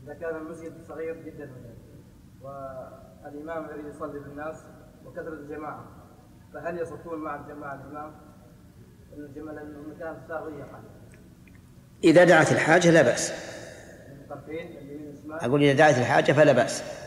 إذا كان المسجد صغير جدا والإمام يريد يصلي بالناس وكثرة الجماعة، فهل يصفون مع الجماعة الإمام؟ المكان صار إذا دعت الحاجة لا بأس. أقول إذا دعت الحاجة فلا بأس.